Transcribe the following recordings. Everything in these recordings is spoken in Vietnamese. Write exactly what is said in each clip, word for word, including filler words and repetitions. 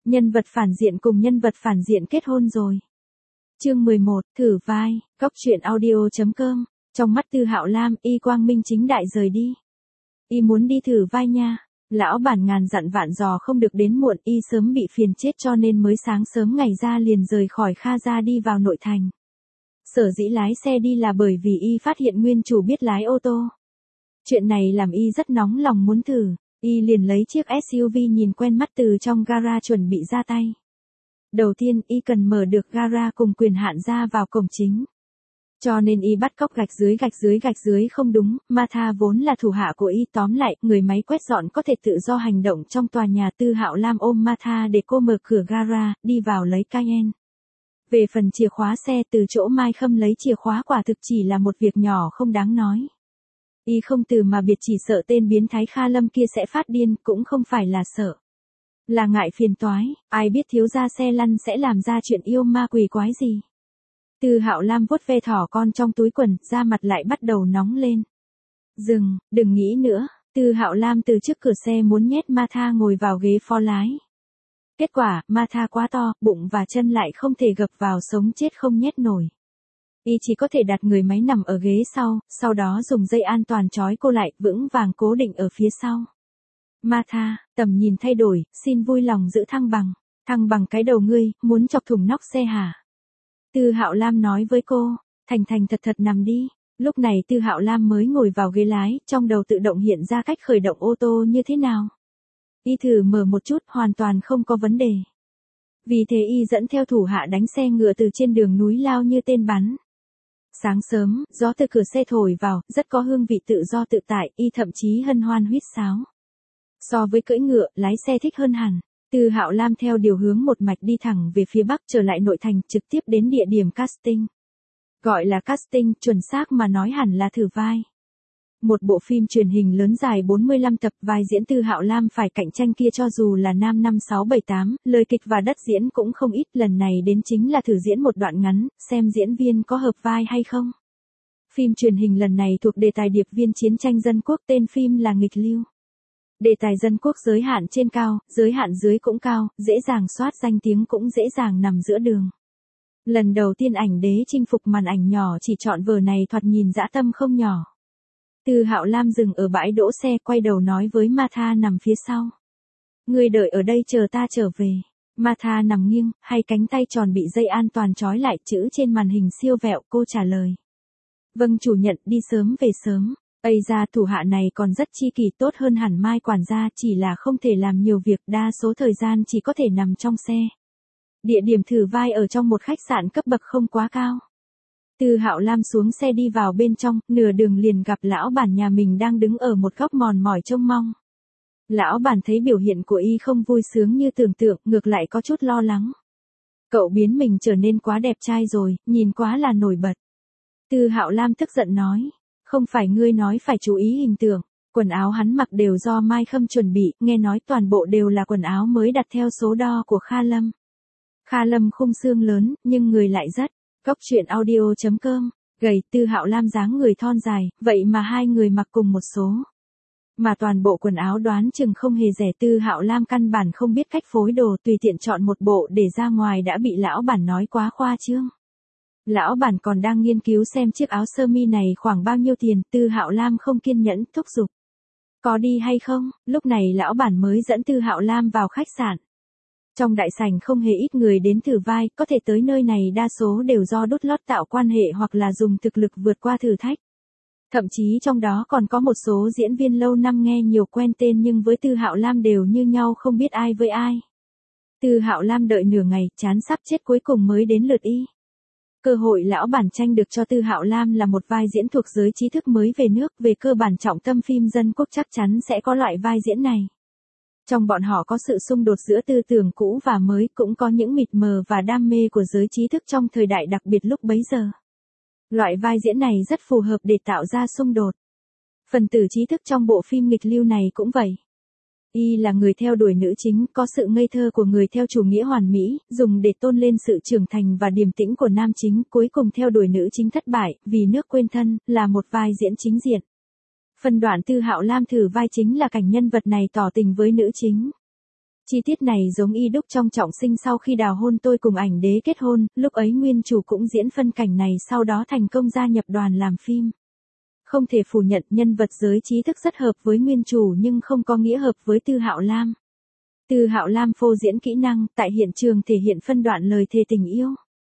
Nhân vật phản diện cùng nhân vật phản diện kết hôn rồi. Chương mười một, thử vai, Cóc truyện audio chấm com. Trong mắt Tư Hạo Lam, y quang minh chính đại rời đi. Y muốn đi thử vai nha. Lão bản ngàn dặn vạn dò không được đến muộn, y sớm bị phiền chết cho nên mới sáng sớm ngày ra liền rời khỏi Kha gia đi vào nội thành. Sở dĩ lái xe đi là bởi vì y phát hiện nguyên chủ biết lái ô tô. Chuyện này làm y rất nóng lòng muốn thử, y liền lấy chiếc ét u vê nhìn quen mắt từ trong gara chuẩn bị ra tay. Đầu tiên y cần mở được gara cùng quyền hạn ra vào cổng chính. Cho nên y bắt cóc gạch dưới gạch dưới gạch dưới không đúng, Martha vốn là thủ hạ của y, tóm lại, người máy quét dọn có thể tự do hành động trong tòa nhà. Tư Hạo Lam ôm Martha để cô mở cửa gara, đi vào lấy Cayenne. Về phần chìa khóa xe, từ chỗ Mai Khâm lấy chìa khóa quả thực chỉ là một việc nhỏ không đáng nói. Y không từ mà biệt, chỉ sợ tên biến thái Kha Lâm kia sẽ phát điên, cũng không phải là sợ. Là ngại phiền toái, ai biết thiếu gia xe lăn sẽ làm ra chuyện yêu ma quỷ quái gì. Tư Hạo Lam vuốt ve thỏ con trong túi quần, da mặt lại bắt đầu nóng lên. Dừng, đừng nghĩ nữa. Tư Hạo Lam từ trước cửa xe muốn nhét Martha ngồi vào ghế phó lái. Kết quả, Martha quá to, bụng và chân lại không thể gập vào, sống chết không nhét nổi. Y chỉ có thể đặt người máy nằm ở ghế sau, sau đó dùng dây an toàn trói cô lại, vững vàng cố định ở phía sau. Martha, tầm nhìn thay đổi, xin vui lòng giữ thăng bằng. Thăng bằng cái đầu ngươi, muốn chọc thủng nóc xe hả? Tư Hạo Lam nói với cô, thành thành thật thật nằm đi. Lúc này Tư Hạo Lam mới ngồi vào ghế lái, trong đầu tự động hiện ra cách khởi động ô tô như thế nào. Y thử mở một chút, hoàn toàn không có vấn đề. Vì thế y dẫn theo thủ hạ đánh xe ngựa từ trên đường núi lao như tên bắn. Sáng sớm, gió từ cửa xe thổi vào, rất có hương vị tự do tự tại, y thậm chí hân hoan huýt sáo. So với cưỡi ngựa, lái xe thích hơn hẳn. Tư Hạo Lam theo điều hướng một mạch đi thẳng về phía bắc, trở lại nội thành, trực tiếp đến địa điểm casting. Gọi là casting, chuẩn xác mà nói hẳn là thử vai. Một bộ phim truyền hình lớn dài bốn mươi lăm tập, vai diễn Tư Hạo Lam phải cạnh tranh kia cho dù là nam năm sáu bảy tám, lời kịch và đất diễn cũng không ít, lần này đến chính là thử diễn một đoạn ngắn, xem diễn viên có hợp vai hay không. Phim truyền hình lần này thuộc đề tài điệp viên chiến tranh dân quốc, tên phim là Nghịch Lưu. Đề tài dân quốc giới hạn trên cao, giới hạn dưới cũng cao, dễ dàng soát danh tiếng cũng dễ dàng nằm giữa đường. Lần đầu tiên ảnh đế chinh phục màn ảnh nhỏ chỉ chọn vở này thoạt nhìn dã tâm không nhỏ. Tư Hạo Lam dừng ở bãi đỗ xe, quay đầu nói với Martha nằm phía sau. Ngươi đợi ở đây chờ ta trở về. Martha nằm nghiêng, hai cánh tay tròn bị dây an toàn trói lại, chữ trên màn hình siêu vẹo, cô trả lời. Vâng chủ nhận, đi sớm về sớm. Ây ra, thủ hạ này còn rất chi kỷ, tốt hơn hẳn Mai quản gia, chỉ là không thể làm nhiều việc, đa số thời gian chỉ có thể nằm trong xe. Địa điểm thử vai ở trong một khách sạn cấp bậc không quá cao. Tư Hạo Lam xuống xe đi vào bên trong, nửa đường liền gặp lão bản nhà mình đang đứng ở một góc mòn mỏi trông mong. Lão bản thấy biểu hiện của y không vui sướng như tưởng tượng, ngược lại có chút lo lắng. Cậu biến mình trở nên quá đẹp trai rồi, nhìn quá là nổi bật. Tư Hạo Lam tức giận nói. Không phải ngươi nói phải chú ý hình tượng, quần áo hắn mặc đều do Mai Khâm chuẩn bị, nghe nói toàn bộ đều là quần áo mới đặt theo số đo của Kha Lâm. Kha Lâm khung xương lớn, nhưng người lại rất. Cóc truyện audio chấm com, gầy. Tư Hạo Lam dáng người thon dài, vậy mà hai người mặc cùng một số. Mà toàn bộ quần áo đoán chừng không hề rẻ. Tư Hạo Lam căn bản không biết cách phối đồ, tùy tiện chọn một bộ để ra ngoài đã bị lão bản nói quá khoa trương. Lão bản còn đang nghiên cứu xem chiếc áo sơ mi này khoảng bao nhiêu tiền, Tư Hạo Lam không kiên nhẫn, thúc giục. Có đi hay không? Lúc này lão bản mới dẫn Tư Hạo Lam vào khách sạn. Trong đại sảnh không hề ít người đến thử vai, có thể tới nơi này đa số đều do đút lót tạo quan hệ hoặc là dùng thực lực vượt qua thử thách. Thậm chí trong đó còn có một số diễn viên lâu năm nghe nhiều quen tên nhưng với Tư Hạo Lam đều như nhau, không biết ai với ai. Tư Hạo Lam đợi nửa ngày, chán sắp chết, cuối cùng mới đến lượt y. Cơ hội lão bản tranh được cho Tư Hạo Lam là một vai diễn thuộc giới trí thức mới về nước, về cơ bản trọng tâm phim dân quốc chắc chắn sẽ có loại vai diễn này. Trong bọn họ có sự xung đột giữa tư tưởng cũ và mới, cũng có những mịt mờ và đam mê của giới trí thức trong thời đại đặc biệt lúc bấy giờ. Loại vai diễn này rất phù hợp để tạo ra xung đột. Phần tử trí thức trong bộ phim Nghịch Lưu này cũng vậy. Y là người theo đuổi nữ chính, có sự ngây thơ của người theo chủ nghĩa hoàn mỹ, dùng để tôn lên sự trưởng thành và điềm tĩnh của nam chính, cuối cùng theo đuổi nữ chính thất bại, vì nước quên thân, là một vai diễn chính diện. Phần đoạn Tư Hạo Lam thử vai chính là cảnh nhân vật này tỏ tình với nữ chính. Chi tiết này giống y đúc trong Trọng Sinh sau khi đào hôn tôi cùng ảnh đế kết hôn, lúc ấy nguyên chủ cũng diễn phân cảnh này sau đó thành công gia nhập đoàn làm phim. Không thể phủ nhận nhân vật giới trí thức rất hợp với nguyên chủ nhưng không có nghĩa hợp với Tư Hạo Lam. Tư Hạo Lam phô diễn kỹ năng tại hiện trường thể hiện phân đoạn lời thề tình yêu.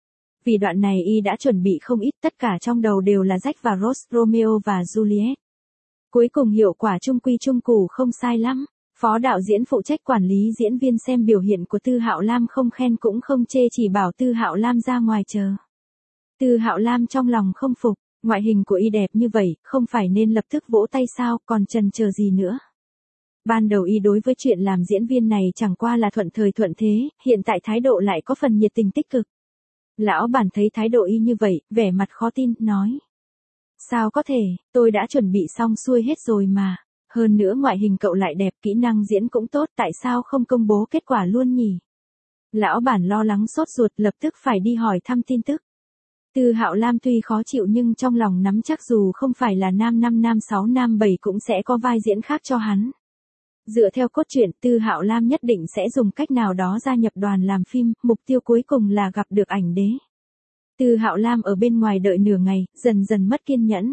Vì đoạn này y đã chuẩn bị không ít, tất cả trong đầu đều là Jack và Rose, Romeo và Juliet. Cuối cùng hiệu quả chung quy chung củ không sai lắm. Phó đạo diễn phụ trách quản lý diễn viên xem biểu hiện của Tư Hạo Lam không khen cũng không chê, chỉ bảo Tư Hạo Lam ra ngoài chờ. Tư Hạo Lam trong lòng không phục, ngoại hình của y đẹp như vậy, không phải nên lập tức vỗ tay sao, còn chần chờ gì nữa. Ban đầu y đối với chuyện làm diễn viên này chẳng qua là thuận thời thuận thế, hiện tại thái độ lại có phần nhiệt tình tích cực. Lão bản thấy thái độ y như vậy, vẻ mặt khó tin, nói. Sao có thể, tôi đã chuẩn bị xong xuôi hết rồi mà. Hơn nữa ngoại hình cậu lại đẹp, kỹ năng diễn cũng tốt, tại sao không công bố kết quả luôn nhỉ? Lão bản lo lắng sốt ruột, lập tức phải đi hỏi thăm tin tức. Tư Hạo Lam tuy khó chịu nhưng trong lòng nắm chắc dù không phải là nam năm nam sáu nam bảy cũng sẽ có vai diễn khác cho hắn. Dựa theo cốt truyện, Tư Hạo Lam nhất định sẽ dùng cách nào đó gia nhập đoàn làm phim, mục tiêu cuối cùng là gặp được ảnh đế. Tư Hạo Lam ở bên ngoài đợi nửa ngày, dần dần mất kiên nhẫn.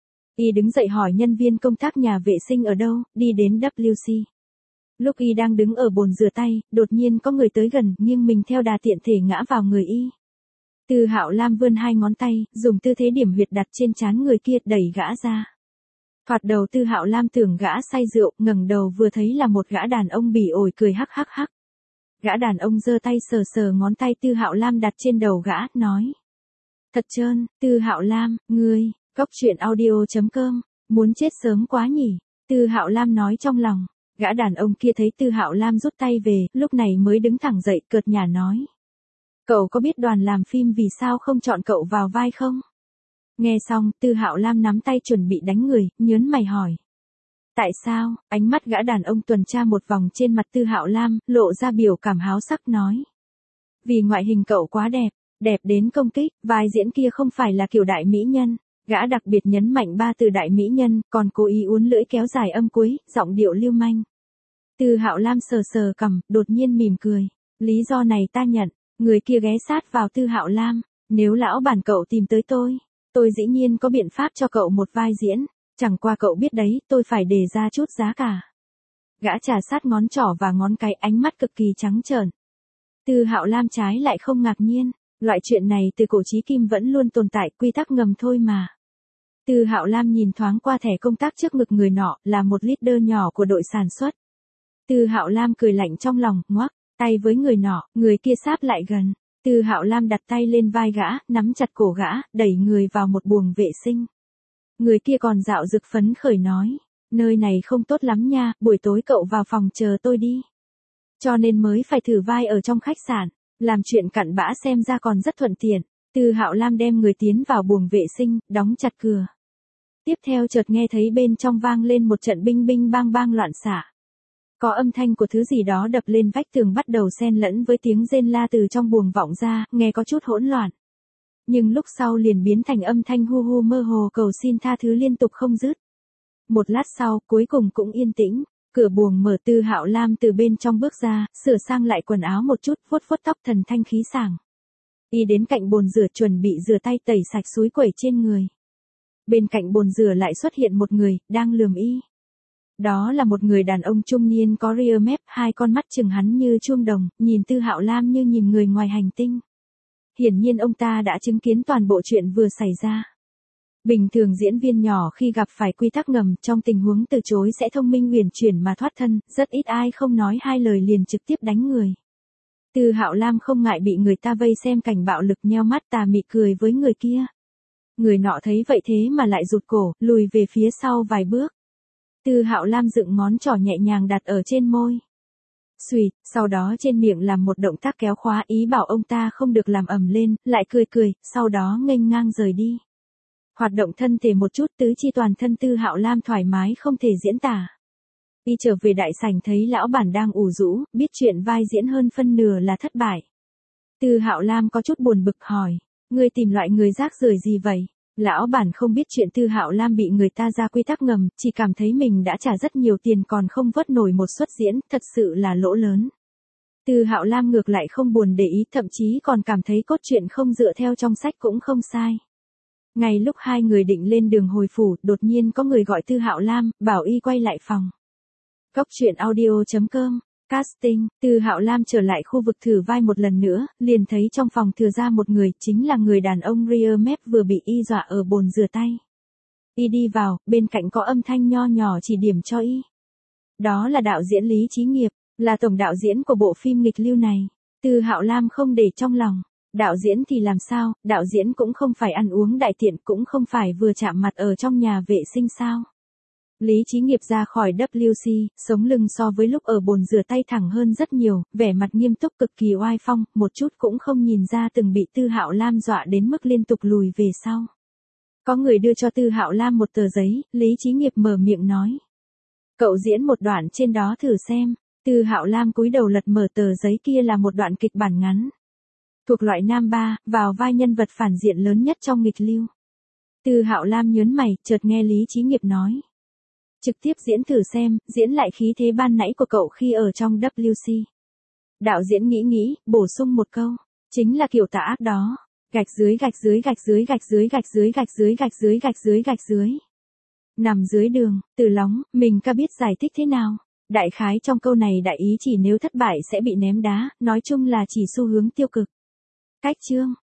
Y đứng dậy hỏi nhân viên công tác nhà vệ sinh ở đâu, đi đến W C. Lúc y đang đứng ở bồn rửa tay, đột nhiên có người tới gần, nghiêng mình theo đà tiện thể ngã vào người y. Tư Hạo Lam vươn hai ngón tay, dùng tư thế điểm huyệt đặt trên trán người kia, đẩy gã ra. Thoạt đầu Tư Hạo Lam tưởng gã say rượu, ngẩng đầu vừa thấy là một gã đàn ông bỉ ổi cười hắc hắc hắc. Gã đàn ông giơ tay sờ sờ ngón tay Tư Hạo Lam đặt trên đầu gã, nói. Thật trơn, Tư Hạo Lam, ngươi, Cóc truyện audio chấm com, muốn chết sớm quá nhỉ, Tư Hạo Lam nói trong lòng. Gã đàn ông kia thấy Tư Hạo Lam rút tay về, lúc này mới đứng thẳng dậy, cợt nhả nói. Cậu có biết đoàn làm phim vì sao không chọn cậu vào vai không? Nghe xong, Tư Hạo Lam nắm tay chuẩn bị đánh người, nhớn mày hỏi. Tại sao? Ánh mắt gã đàn ông tuần tra một vòng trên mặt Tư Hạo Lam, lộ ra biểu cảm háo sắc nói. Vì ngoại hình cậu quá đẹp, đẹp đến công kích, vai diễn kia không phải là kiểu đại mỹ nhân. Gã đặc biệt nhấn mạnh ba từ đại mỹ nhân, còn cố ý uốn lưỡi kéo dài âm cuối, giọng điệu lưu manh. Tư Hạo Lam sờ sờ cằm, đột nhiên mỉm cười. Lý do này ta nhận. Người kia ghé sát vào Tư Hạo Lam. Nếu lão bản cậu tìm tới tôi, tôi dĩ nhiên có biện pháp cho cậu một vai diễn. Chẳng qua cậu biết đấy, tôi phải đề ra chút giá cả. Gã trà sát ngón trỏ và ngón cái, ánh mắt cực kỳ trắng trợn. Tư Hạo Lam trái lại không ngạc nhiên. Loại chuyện này từ cổ chí kim vẫn luôn tồn tại, quy tắc ngầm thôi mà. Tư Hạo Lam nhìn thoáng qua thẻ công tác trước ngực người nọ, là một leader nhỏ của đội sản xuất. Tư Hạo Lam cười lạnh trong lòng, ngoắc tay với người nọ, người kia sáp lại gần. Tư Hạo Lam đặt tay lên vai gã, nắm chặt cổ gã, đẩy người vào một buồng vệ sinh. Người kia còn dạo dực phấn khởi nói, nơi này không tốt lắm nha, buổi tối cậu vào phòng chờ tôi đi. Cho nên mới phải thử vai ở trong khách sạn, làm chuyện cặn bã xem ra còn rất thuận tiện. Tư Hạo Lam đem người tiến vào buồng vệ sinh, đóng chặt cửa. Tiếp theo chợt nghe thấy bên trong vang lên một trận binh binh bang bang loạn xạ. Có âm thanh của thứ gì đó đập lên vách tường bắt đầu xen lẫn với tiếng rên la từ trong buồng vọng ra, nghe có chút hỗn loạn. Nhưng lúc sau liền biến thành âm thanh hu hu mơ hồ cầu xin tha thứ liên tục không dứt. Một lát sau, cuối cùng cũng yên tĩnh, cửa buồng mở. Tư Hạo Lam từ bên trong bước ra, sửa sang lại quần áo một chút, vuốt vuốt tóc thần thanh khí sảng. Y đến cạnh bồn rửa chuẩn bị rửa tay tẩy sạch súi quẩy trên người. Bên cạnh bồn rửa lại xuất hiện một người, đang lườm y. Đó là một người đàn ông trung niên có ria mép, hai con mắt chừng hắn như chuông đồng, nhìn Tư Hạo Lam như nhìn người ngoài hành tinh. Hiển nhiên ông ta đã chứng kiến toàn bộ chuyện vừa xảy ra. Bình thường diễn viên nhỏ khi gặp phải quy tắc ngầm, trong tình huống từ chối sẽ thông minh uyển chuyển mà thoát thân, rất ít ai không nói hai lời liền trực tiếp đánh người. Tư Hạo Lam không ngại bị người ta vây xem cảnh bạo lực, nheo mắt tà mị cười với người kia. Người nọ thấy vậy thế mà lại rụt cổ, lùi về phía sau vài bước. Tư Hạo Lam dựng ngón trỏ nhẹ nhàng đặt ở trên môi. Xùyt, sau đó trên miệng làm một động tác kéo khóa, ý bảo ông ta không được làm ầm lên, lại cười cười, sau đó nghênh ngang rời đi. Hoạt động thân thể một chút, tứ chi toàn thân Tư Hạo Lam thoải mái không thể diễn tả. Y trở về đại sảnh thấy lão bản đang ủ rũ, biết chuyện vai diễn hơn phân nửa là thất bại. Tư Hạo Lam có chút buồn bực hỏi, ngươi tìm loại người rác rưởi gì vậy? Lão bản không biết chuyện Tư Hạo Lam bị người ta ra quy tắc ngầm, chỉ cảm thấy mình đã trả rất nhiều tiền còn không vớt nổi một suất diễn, thật sự là lỗ lớn. Từ Hạo Lam ngược lại không buồn để ý, thậm chí còn cảm thấy cốt truyện không dựa theo trong sách cũng không sai. Ngay lúc hai người định lên đường hồi phủ, đột nhiên có người gọi Từ Hạo Lam, bảo y quay lại phòng. Cốc truyện audio chấm com, casting, Từ Hạo Lam trở lại khu vực thử vai một lần nữa, liền thấy trong phòng thừa ra một người, chính là người đàn ông Rear Map vừa bị y dọa ở bồn rửa tay. Y đi vào, bên cạnh có âm thanh nho nhỏ chỉ điểm cho y. Đó là đạo diễn Lý Chí Nghiệp, là tổng đạo diễn của bộ phim nghịch lưu này. Từ Hạo Lam không để trong lòng. Đạo diễn thì làm sao, đạo diễn cũng không phải ăn uống đại tiện, cũng không phải vừa chạm mặt ở trong nhà vệ sinh sao. Lý Chí Nghiệp ra khỏi W C, sống lưng so với lúc ở bồn rửa tay thẳng hơn rất nhiều, vẻ mặt nghiêm túc cực kỳ oai phong, một chút cũng không nhìn ra từng bị Từ Hạo Lam dọa đến mức liên tục lùi về sau. Có người đưa cho Từ Hạo Lam một tờ giấy, Lý Chí Nghiệp mở miệng nói. Cậu diễn một đoạn trên đó thử xem. Từ Hạo Lam cúi đầu lật mở tờ giấy, kia là một đoạn kịch bản ngắn. Thuộc loại nam ba, vào vai nhân vật phản diện lớn nhất trong nghịch lưu. Từ Hạo Lam nhớn mày, chợt nghe Lý Chí Nghiệp nói. Trực tiếp diễn thử xem, diễn lại khí thế ban nãy của cậu khi ở trong W C. Đạo diễn nghĩ nghĩ, bổ sung một câu. Chính là kiểu tà ác đó. Gạch dưới gạch dưới gạch dưới gạch dưới gạch dưới gạch dưới gạch dưới gạch dưới gạch dưới. Nằm dưới đường, Từ Lóng, mình ca biết giải thích thế nào. Đại khái trong câu này đại ý chỉ nếu thất bại sẽ bị ném đá, nói chung là chỉ xu hướng tiêu cực. Cách chương